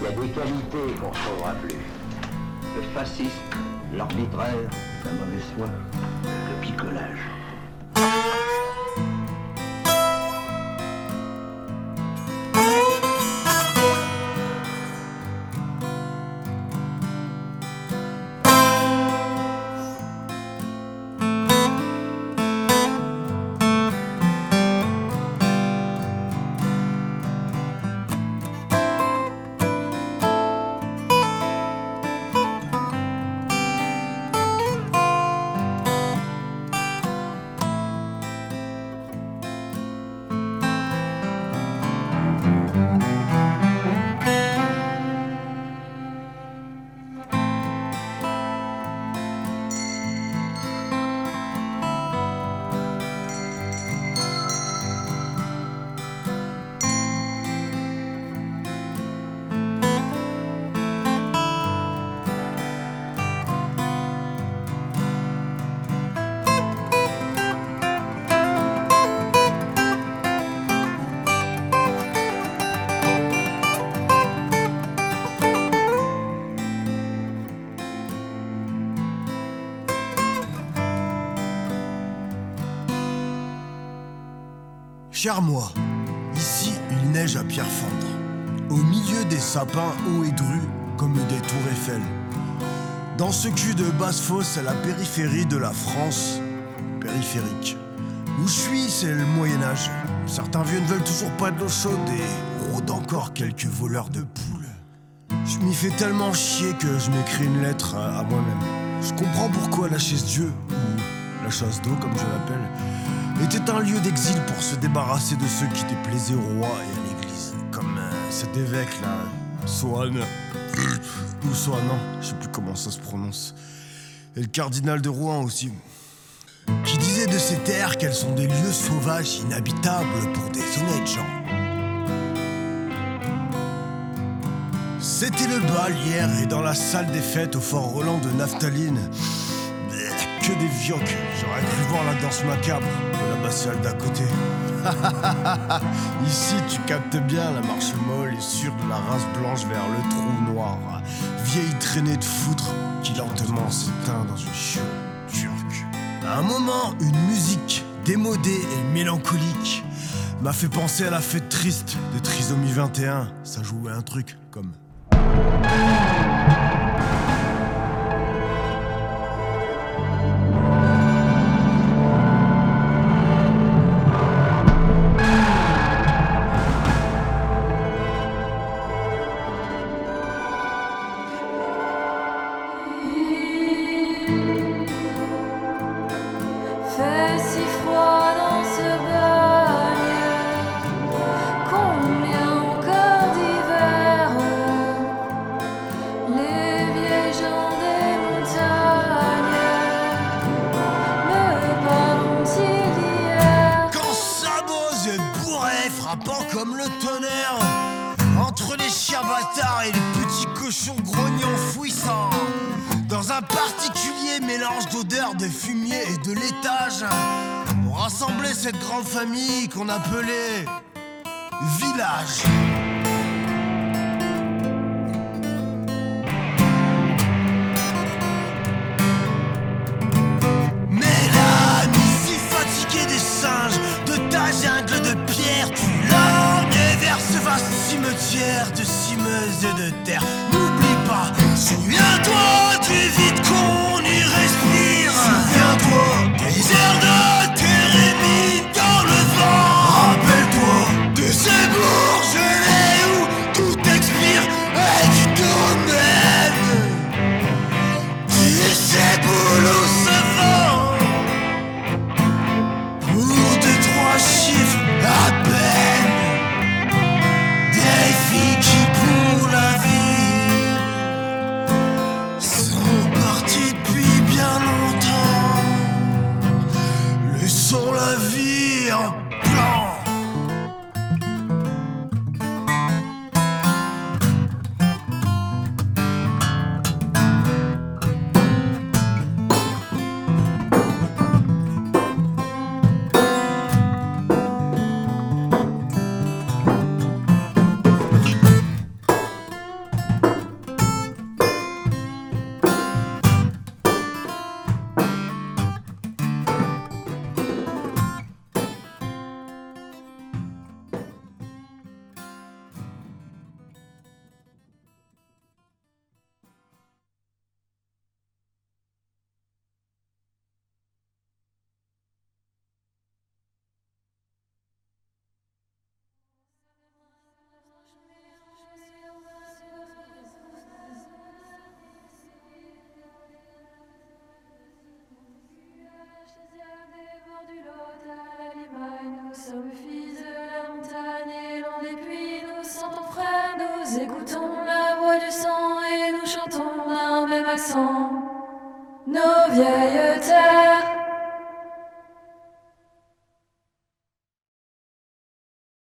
y a des qualités qu'on ne retrouvera plus. Le fascisme, l'arbitraire, la mauvaise foi, le picolage. Cher moi, ici il neige à pierre fendre, au milieu des sapins hauts et drus comme des tours Eiffel. Dans ce cul de basse-fosse à la périphérie de la France, périphérique. Où je suis, c'est le Moyen-Âge. Certains vieux ne veulent toujours pas de l'eau chaude et rôdent encore quelques voleurs de poules. Je m'y fais tellement chier que je m'écris une lettre à moi-même. Je comprends pourquoi la chaise-dieu, ou la chasse d'eau comme je l'appelle, était un lieu d'exil pour se débarrasser de ceux qui déplaisaient au roi et à l'église. Comme cet évêque là, Soane. Ou Soanan, je sais plus comment ça se prononce. Et le cardinal de Rouen aussi. Qui disait de ces terres qu'elles sont des lieux sauvages inhabitables pour des honnêtes gens. C'était le bal hier et dans la salle des fêtes au Fort Roland de Naphtaline, que des vioques. J'aurais cru voir la danse macabre de l'abbatiale d'à côté. Ici tu captes bien la marche molle et sûre de la race blanche vers le trou noir. Vieille traînée de foutre qui lentement s'éteint dans une chiotte turque. À un moment, une musique démodée et mélancolique m'a fait penser à la fête triste de Trisomie 21. Ça jouait un truc comme... Fait si froid dans ce bagne, combien encore d'hiver, les vieilles gens des montagnes me parlent-ils d'hier? Quand sabots et bourrets frappant comme le tonnerre, entre les chiens bâtards et les petits cochons grognons fouissants, dans un particulier mélange d'odeurs de fumier et de laitage, on rassemblait cette grande famille qu'on appelait village. Mais là, si fatigué des singes, de ta jungle de pierre, tu l'emmenais vers ce vaste cimetière de cimeuses et de terre. N'oublie pas, souviens-toi du vide qu'on y respire. Souviens-toi des airs de Térémie dans le vent. Rappelle-toi de ces bourgs gelés où tout expire et qui te mène. Et ces boulots se vendent pour 2-3 chiffres à peine. Des filles qui pour la vie sont nous écoutons la voix du sang et nous chantons d'un même accent nos vieilles terres.